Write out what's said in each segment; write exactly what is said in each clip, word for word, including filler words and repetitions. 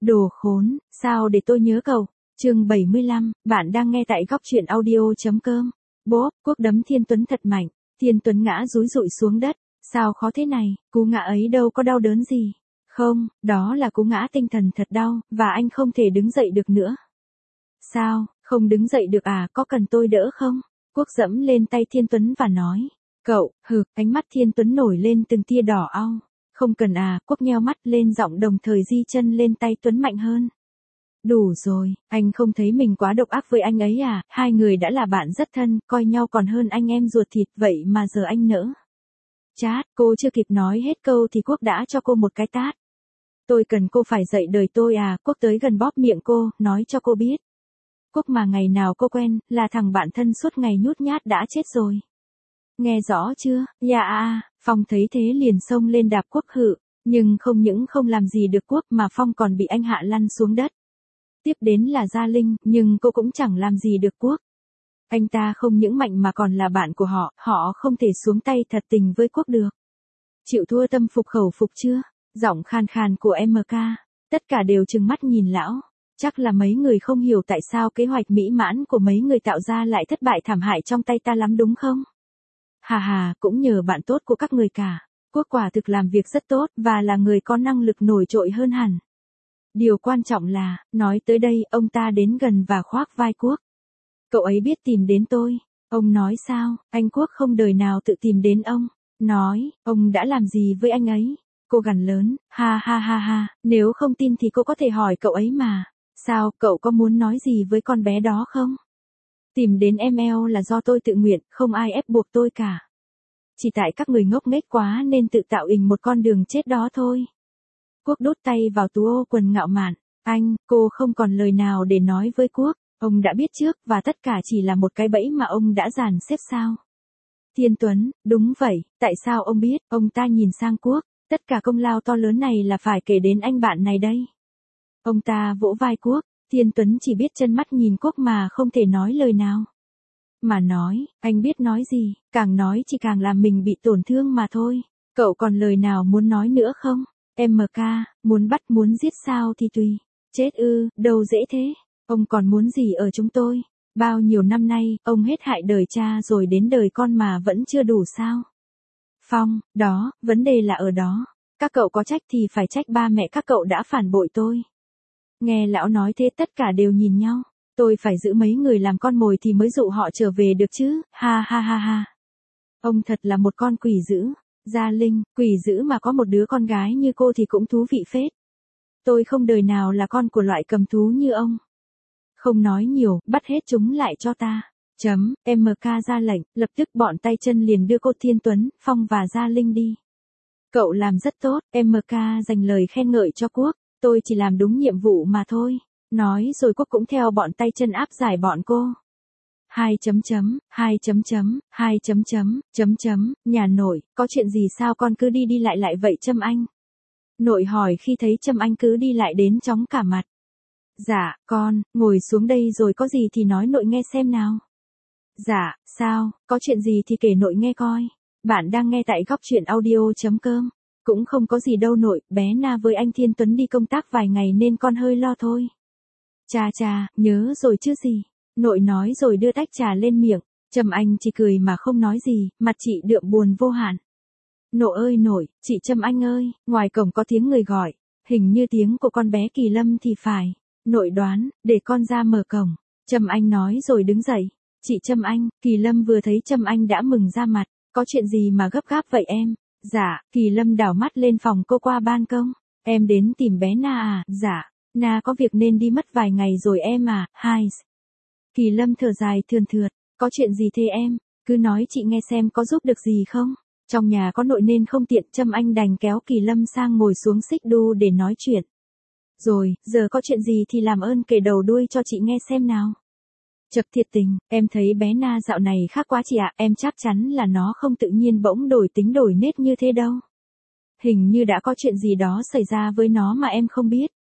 Đồ khốn, sao để tôi nhớ cậu. Chương bảy mươi lăm, bạn đang nghe tại góc truyện audio.com. Bốp, Quốc đấm Thiên Tuấn thật mạnh. Thiên Tuấn ngã rúi rụi xuống đất. Sao khó thế này, cú ngã ấy đâu có đau đớn gì. Không, đó là cú ngã tinh thần thật đau, và anh không thể đứng dậy được nữa. Sao, không đứng dậy được à, có cần tôi đỡ không? Quốc dẫm lên tay Thiên Tuấn và nói. Cậu, hừ, ánh mắt Thiên Tuấn nổi lên từng tia đỏ au. Không cần à, Quốc nheo mắt lên giọng đồng thời di chân lên tay Tuấn mạnh hơn. Đủ rồi, anh không thấy mình quá độc ác với anh ấy à, hai người đã là bạn rất thân, coi nhau còn hơn anh em ruột thịt, vậy mà giờ anh nỡ. Chát, cô chưa kịp nói hết câu thì Quốc đã cho cô một cái tát. Tôi cần cô phải dạy đời tôi à, Quốc tới gần bóp miệng cô, nói cho cô biết. Quốc mà ngày nào cô quen, là thằng bạn thân suốt ngày nhút nhát đã chết rồi. Nghe rõ chưa, dạ à, Phong thấy thế liền xông lên đạp Quốc hự, nhưng không những không làm gì được Quốc mà Phong còn bị anh hạ lăn xuống đất. Tiếp đến là Gia Linh, nhưng cô cũng chẳng làm gì được Quốc. Anh ta không những mạnh mà còn là bạn của họ, họ không thể xuống tay thật tình với Quốc được. Chịu thua tâm phục khẩu phục chưa? Giọng khan khan của em ca, tất cả đều trừng mắt nhìn lão. Chắc là mấy người không hiểu tại sao kế hoạch mỹ mãn của mấy người tạo ra lại thất bại thảm hại trong tay ta lắm đúng không? Hà hà, cũng nhờ bạn tốt của các người cả. Quốc quả thực làm việc rất tốt và là người có năng lực nổi trội hơn hẳn. Điều quan trọng là, nói tới đây, ông ta đến gần và khoác vai Quốc. Cậu ấy biết tìm đến tôi. Ông nói sao, anh Quốc không đời nào tự tìm đến ông. Nói, ông đã làm gì với anh ấy? Cô gằn lớn, ha ha ha ha, nếu không tin thì cô có thể hỏi cậu ấy mà. Sao, cậu có muốn nói gì với con bé đó không? Tìm đến em eo là do tôi tự nguyện, không ai ép buộc tôi cả. Chỉ tại các người ngốc nghếch quá nên tự tạo ình một con đường chết đó thôi. Quốc đút tay vào túi ô quần ngạo mạn. Anh, cô không còn lời nào để nói với Quốc. Ông đã biết trước và tất cả chỉ là một cái bẫy mà ông đã dàn xếp sao? Thiên Tuấn, đúng vậy, tại sao ông biết? Ông ta nhìn sang Quốc. Tất cả công lao to lớn này là phải kể đến anh bạn này đây. Ông ta vỗ vai Quốc. Thiên Tuấn chỉ biết chân mắt nhìn Quốc mà không thể nói lời nào. Mà nói, anh biết nói gì, càng nói chỉ càng làm mình bị tổn thương mà thôi. Cậu còn lời nào muốn nói nữa không? em ca, muốn bắt muốn giết sao thì tùy. Chết ư, đâu dễ thế. Ông còn muốn gì ở chúng tôi? Bao nhiêu năm nay, ông hết hại đời cha rồi đến đời con mà vẫn chưa đủ sao? Phong, đó, vấn đề là ở đó. Các cậu có trách thì phải trách ba mẹ các cậu đã phản bội tôi. Nghe lão nói thế tất cả đều nhìn nhau. Tôi phải giữ mấy người làm con mồi thì mới dụ họ trở về được chứ, ha ha ha ha. Ông thật là một con quỷ dữ. Gia Linh, quỷ dữ mà có một đứa con gái như cô thì cũng thú vị phết. Tôi không đời nào là con của loại cầm thú như ông. Không nói nhiều, bắt hết chúng lại cho ta. Chấm, em ca ra lệnh, lập tức bọn tay chân liền đưa cô Thiên Tuấn, Phong và Gia Linh đi. Cậu làm rất tốt, em ca dành lời khen ngợi cho Quốc, tôi chỉ làm đúng nhiệm vụ mà thôi. Nói rồi Quốc cũng theo bọn tay chân áp giải bọn cô. Hai chấm chấm, hai chấm chấm, hai chấm chấm, chấm chấm, nhà nội, có chuyện gì sao con cứ đi đi lại lại vậy Trâm Anh? Nội hỏi khi thấy Trâm Anh cứ đi lại đến chóng cả mặt. Dạ, con, ngồi xuống đây rồi có gì thì nói nội nghe xem nào. Dạ, sao, có chuyện gì thì kể nội nghe coi. Bạn đang nghe tại góc truyện audio.com. Cũng không có gì đâu nội, bé Na với anh Thiên Tuấn đi công tác vài ngày nên con hơi lo thôi. Chà chà, nhớ rồi chứ gì. Nội nói rồi đưa tách trà lên miệng. Trâm Anh chỉ cười mà không nói gì, mặt chị đượm buồn vô hạn. Nội ơi nội, chị Trâm Anh ơi, ngoài cổng có tiếng người gọi. Hình như tiếng của con bé Kỳ Lâm thì phải. Nội đoán, để con ra mở cổng. Trâm Anh nói rồi đứng dậy. Chị Trâm Anh, Kỳ Lâm vừa thấy Trâm Anh đã mừng ra mặt. Có chuyện gì mà gấp gáp vậy em? Dạ, Kỳ Lâm đảo mắt lên phòng cô qua ban công. Em đến tìm bé Na à? Dạ, Na có việc nên đi mất vài ngày rồi em à, hai. Kỳ Lâm thở dài thườn thượt. Có chuyện gì thế em? Cứ nói chị nghe xem có giúp được gì không? Trong nhà có nội nên không tiện, Trâm Anh đành kéo Kỳ Lâm sang ngồi xuống xích đu để nói chuyện. Rồi, giờ có chuyện gì thì làm ơn kể đầu đuôi cho chị nghe xem nào. Chật thiệt tình, em thấy bé Na dạo này khác quá chị ạ, em chắc chắn là nó không tự nhiên bỗng đổi tính đổi nết như thế đâu. Hình như đã có chuyện gì đó xảy ra với nó mà em không biết.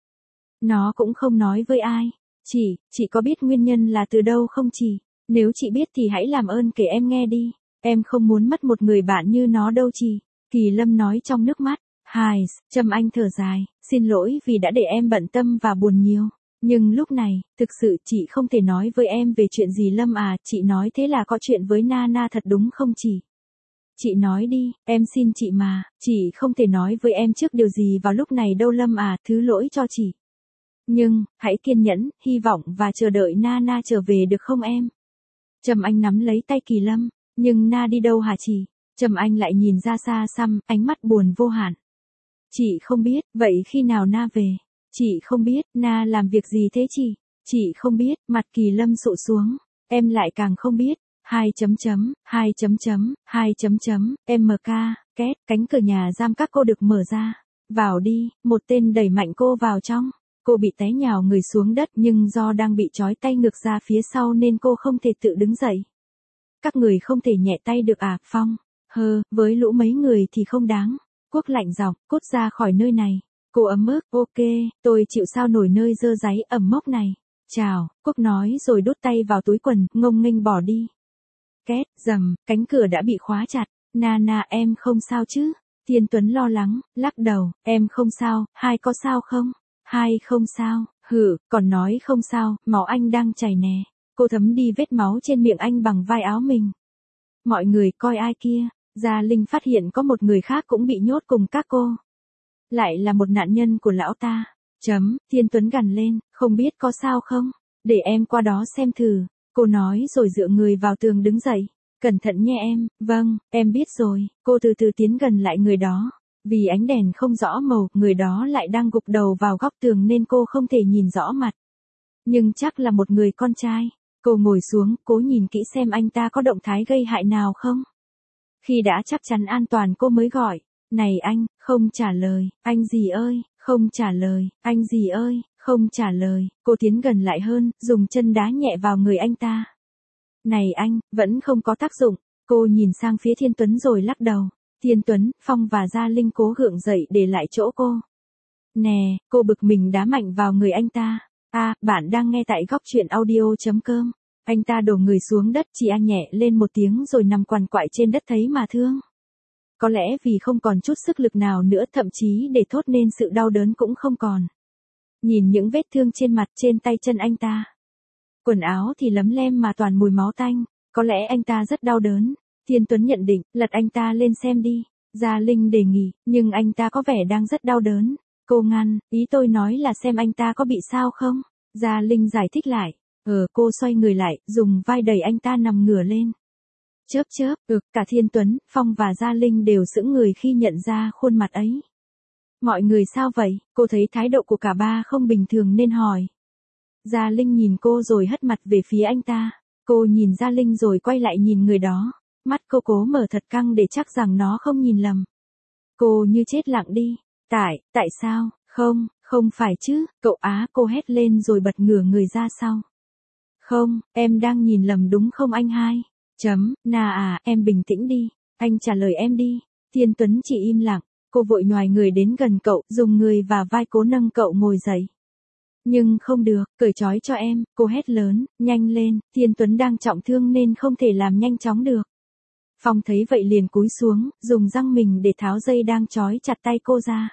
Nó cũng không nói với ai. Chị, chị có biết nguyên nhân là từ đâu không chị? Nếu chị biết thì hãy làm ơn kể em nghe đi. Em không muốn mất một người bạn như nó đâu chị. Kỳ Lâm nói trong nước mắt. Hài, Trâm Anh thở dài, xin lỗi vì đã để em bận tâm và buồn nhiều. Nhưng lúc này, thực sự chị không thể nói với em về chuyện gì Lâm à, chị nói thế là có chuyện với Nana thật đúng không chị? Chị nói đi, em xin chị mà, chị không thể nói với em trước điều gì vào lúc này đâu Lâm à, thứ lỗi cho chị. Nhưng, hãy kiên nhẫn, hy vọng và chờ đợi Nana trở về được không em? Trâm Anh nắm lấy tay Kỳ Lâm, nhưng Na đi đâu hả chị? Trâm Anh lại nhìn ra xa xăm, ánh mắt buồn vô hạn. Chị không biết, vậy khi nào Na về? Chị không biết, Na làm việc gì thế chị? Chị không biết, mặt Kỳ Lâm sụ xuống, em lại càng không biết. Hai chấm chấm, hai chấm chấm, hai chấm chấm, em ca, két, cánh cửa nhà giam các cô được mở ra. Vào đi, một tên đẩy mạnh cô vào trong. Cô bị té nhào người xuống đất nhưng do đang bị trói tay ngược ra phía sau nên cô không thể tự đứng dậy. Các người không thể nhẹ tay được à, Phong? Hơ, với lũ mấy người thì không đáng. Quốc lạnh giọng, cút ra khỏi nơi này. Cô ấm ức, ok, tôi chịu sao nổi nơi dơ dáy ẩm mốc này. Chào, Quốc nói rồi đút tay vào túi quần, ngông nghênh bỏ đi. Két, rầm, cánh cửa đã bị khóa chặt. Nana em không sao chứ? Thiên Tuấn lo lắng, lắc đầu, em không sao, hai có sao không? Hai không sao, hử, còn nói không sao, máu anh đang chảy nè. Cô thấm đi vết máu trên miệng anh bằng vai áo mình. Mọi người coi ai kia, Gia Linh phát hiện có một người khác cũng bị nhốt cùng các cô. Lại là một nạn nhân của lão ta. Chấm, Thiên Tuấn gằn lên, không biết có sao không? Để em qua đó xem thử. Cô nói rồi dựa người vào tường đứng dậy. Cẩn thận nhé em, vâng, em biết rồi. Cô từ từ tiến gần lại người đó. Vì ánh đèn không rõ màu, người đó lại đang gục đầu vào góc tường nên cô không thể nhìn rõ mặt. Nhưng chắc là một người con trai. Cô ngồi xuống, cố nhìn kỹ xem anh ta có động thái gây hại nào không. Khi đã chắc chắn an toàn cô mới gọi. Này anh, không trả lời, anh gì ơi, không trả lời, anh gì ơi, không trả lời. Cô tiến gần lại hơn, dùng chân đá nhẹ vào người anh ta. Này anh, vẫn không có tác dụng. Cô nhìn sang phía Thiên Tuấn rồi lắc đầu. Thiên Tuấn, Phong và Gia Linh cố gượng dậy để lại chỗ cô. Nè, cô bực mình đá mạnh vào người anh ta. À, bạn đang nghe tại góc truyện audio.com. Anh ta đổ người xuống đất, chỉ a nhẹ lên một tiếng rồi nằm quằn quại trên đất thấy mà thương. Có lẽ vì không còn chút sức lực nào nữa, thậm chí để thốt nên sự đau đớn cũng không còn. Nhìn những vết thương trên mặt, trên tay chân anh ta. Quần áo thì lấm lem mà toàn mùi máu tanh. Có lẽ anh ta rất đau đớn. Thiên Tuấn nhận định, lật anh ta lên xem đi. Gia Linh đề nghị, nhưng anh ta có vẻ đang rất đau đớn. Cô ngăn, ý tôi nói là xem anh ta có bị sao không? Gia Linh giải thích lại. Ờ, cô xoay người lại, dùng vai đẩy anh ta nằm ngửa lên. Chớp chớp, ừ, cả Thiên Tuấn, Phong và Gia Linh đều sững người khi nhận ra khuôn mặt ấy. Mọi người sao vậy? Cô thấy thái độ của cả ba không bình thường nên hỏi. Gia Linh nhìn cô rồi hất mặt về phía anh ta. Cô nhìn Gia Linh rồi quay lại nhìn người đó. Mắt cô cố mở thật căng để chắc rằng nó không nhìn lầm. Cô như chết lặng đi. Tại, tại sao? Không, không phải chứ, cậu Á, cô hét lên rồi bật ngửa người ra sau. Không, em đang nhìn lầm đúng không anh hai? Chấm, Na à, em bình tĩnh đi, anh trả lời em đi. Thiên Tuấn chỉ im lặng, cô vội nhoài người đến gần cậu, dùng người và vai cố nâng cậu ngồi dậy. Nhưng không được, cởi trói cho em, cô hét lớn, nhanh lên, Thiên Tuấn đang trọng thương nên không thể làm nhanh chóng được. Phong thấy vậy liền cúi xuống, dùng răng mình để tháo dây đang trói chặt tay cô ra.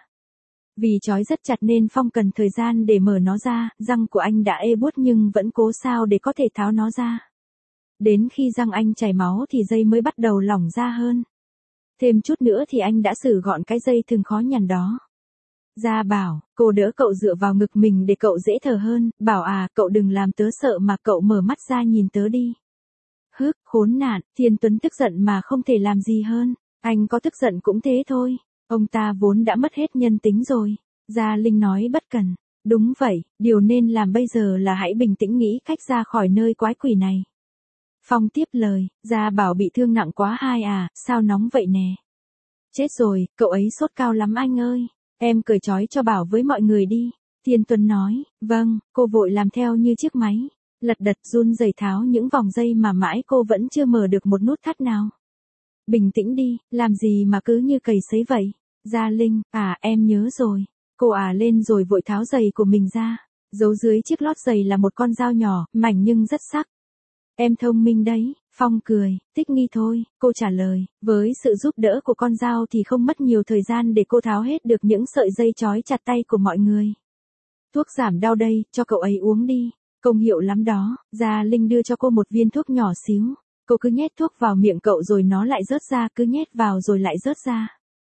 Vì trói rất chặt nên Phong cần thời gian để mở nó ra, răng của anh đã ê buốt nhưng vẫn cố sao để có thể tháo nó ra. Đến khi răng anh chảy máu thì dây mới bắt đầu lỏng ra hơn. Thêm chút nữa thì anh đã xử gọn cái dây thừng khó nhằn đó. Gia bảo, cô đỡ cậu dựa vào ngực mình để cậu dễ thở hơn, bảo à, cậu đừng làm tớ sợ mà cậu mở mắt ra nhìn tớ đi. Hức, khốn nạn, Thiên Tuấn tức giận mà không thể làm gì hơn, anh có tức giận cũng thế thôi, ông ta vốn đã mất hết nhân tính rồi. Gia Linh nói bất cần, đúng vậy, điều nên làm bây giờ là hãy bình tĩnh nghĩ cách ra khỏi nơi quái quỷ này. Phong tiếp lời, Gia bảo bị thương nặng quá hai à, sao nóng vậy nè. Chết rồi, cậu ấy sốt cao lắm anh ơi, em cởi trói cho Bảo với mọi người đi. Thiên Tuấn nói, vâng, cô vội làm theo như chiếc máy. Lật đật run rẩy tháo những vòng dây mà mãi cô vẫn chưa mở được một nút thắt nào. Bình tĩnh đi, làm gì mà cứ như cầy sấy vậy. Gia Linh, à em nhớ rồi. Cô à lên rồi vội tháo giày của mình ra. Giấu dưới chiếc lót giày là một con dao nhỏ, mảnh nhưng rất sắc. Em thông minh đấy, Phong cười, thích nghi thôi, cô trả lời, với sự giúp đỡ của con dao thì không mất nhiều thời gian để cô tháo hết được những sợi dây trói chặt tay của mọi người. Thuốc giảm đau đây, cho cậu ấy uống đi, công hiệu lắm đó. Gia Linh đưa cho cô một viên thuốc nhỏ xíu, cô cứ nhét thuốc vào miệng cậu rồi nó lại rớt ra, cứ nhét vào rồi lại rớt ra.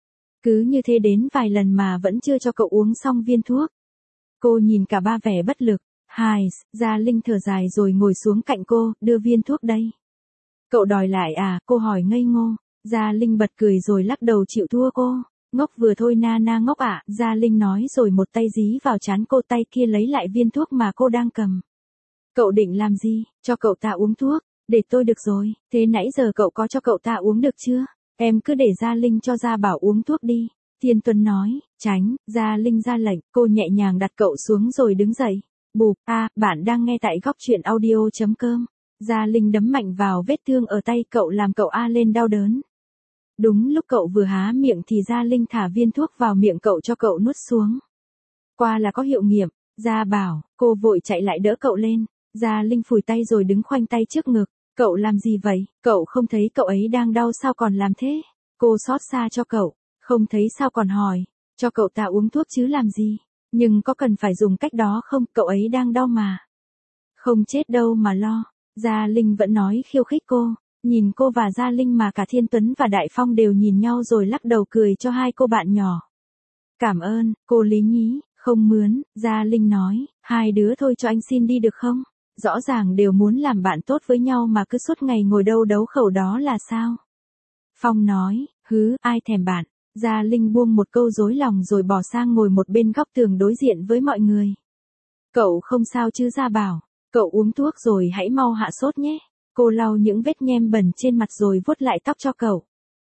Cứ như thế đến vài lần mà vẫn chưa cho cậu uống xong viên thuốc. Cô nhìn cả ba vẻ bất lực. Hài, Gia Linh thở dài rồi ngồi xuống cạnh cô, đưa viên thuốc đây. Cậu đòi lại à, cô hỏi ngây ngô. Gia Linh bật cười rồi lắc đầu chịu thua cô. Ngốc vừa thôi na na ngốc ạ, à, Gia Linh nói rồi một tay dí vào trán cô, tay kia lấy lại viên thuốc mà cô đang cầm. Cậu định làm gì, cho cậu ta uống thuốc, để tôi được rồi, thế nãy giờ cậu có cho cậu ta uống được chưa? Em cứ để Gia Linh cho Gia Bảo uống thuốc đi. Thiên Tuấn nói, tránh, Gia Linh ra lệnh, cô nhẹ nhàng đặt cậu xuống rồi đứng dậy. Bụp, a, à, bạn đang nghe tại góc truyện audio.com. Gia Linh đấm mạnh vào vết thương ở tay cậu làm cậu a lên đau đớn. Đúng lúc cậu vừa há miệng thì Gia Linh thả viên thuốc vào miệng cậu cho cậu nuốt xuống. Qua là có hiệu nghiệm, Gia Bảo, cô vội chạy lại đỡ cậu lên. Gia Linh phủi tay rồi đứng khoanh tay trước ngực. Cậu làm gì vậy, cậu không thấy cậu ấy đang đau sao còn làm thế? Cô xót xa cho cậu, không thấy sao còn hỏi, cho cậu ta uống thuốc chứ làm gì? Nhưng có cần phải dùng cách đó không, cậu ấy đang đau mà. Không chết đâu mà lo. Gia Linh vẫn nói khiêu khích cô. Nhìn cô và Gia Linh mà cả Thiên Tuấn và Đại Phong đều nhìn nhau rồi lắc đầu cười cho hai cô bạn nhỏ. Cảm ơn, cô Lý nhí, không mướn, Gia Linh nói, hai đứa thôi cho anh xin đi được không? Rõ ràng đều muốn làm bạn tốt với nhau mà cứ suốt ngày ngồi đâu đấu khẩu đó là sao? Phong nói, hứ, ai thèm bạn. Gia Linh buông một câu dối lòng rồi bỏ sang ngồi một bên góc tường đối diện với mọi người. Cậu không sao chứ Gia Bảo, cậu uống thuốc rồi hãy mau hạ sốt nhé. Cô lau những vết nhem bẩn trên mặt rồi vuốt lại tóc cho cậu.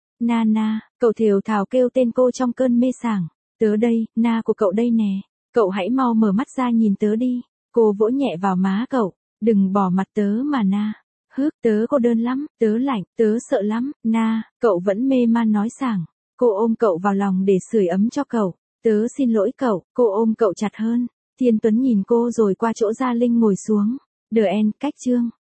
Nana, cậu thều thào kêu tên cô trong cơn mê sảng. Tớ đây, na của cậu đây nè. Cậu hãy mau mở mắt ra nhìn tớ đi. Cô vỗ nhẹ vào má cậu. Đừng bỏ mặt tớ mà na. Hước, tớ cô đơn lắm, tớ lạnh, tớ sợ lắm, na. Cậu vẫn mê man nói sảng. Cô ôm cậu vào lòng để sưởi ấm cho cậu. Tớ xin lỗi cậu, cô ôm cậu chặt hơn. Thiên Tuấn nhìn cô rồi qua chỗ Gia Linh ngồi xuống. Đờ en, cách chương.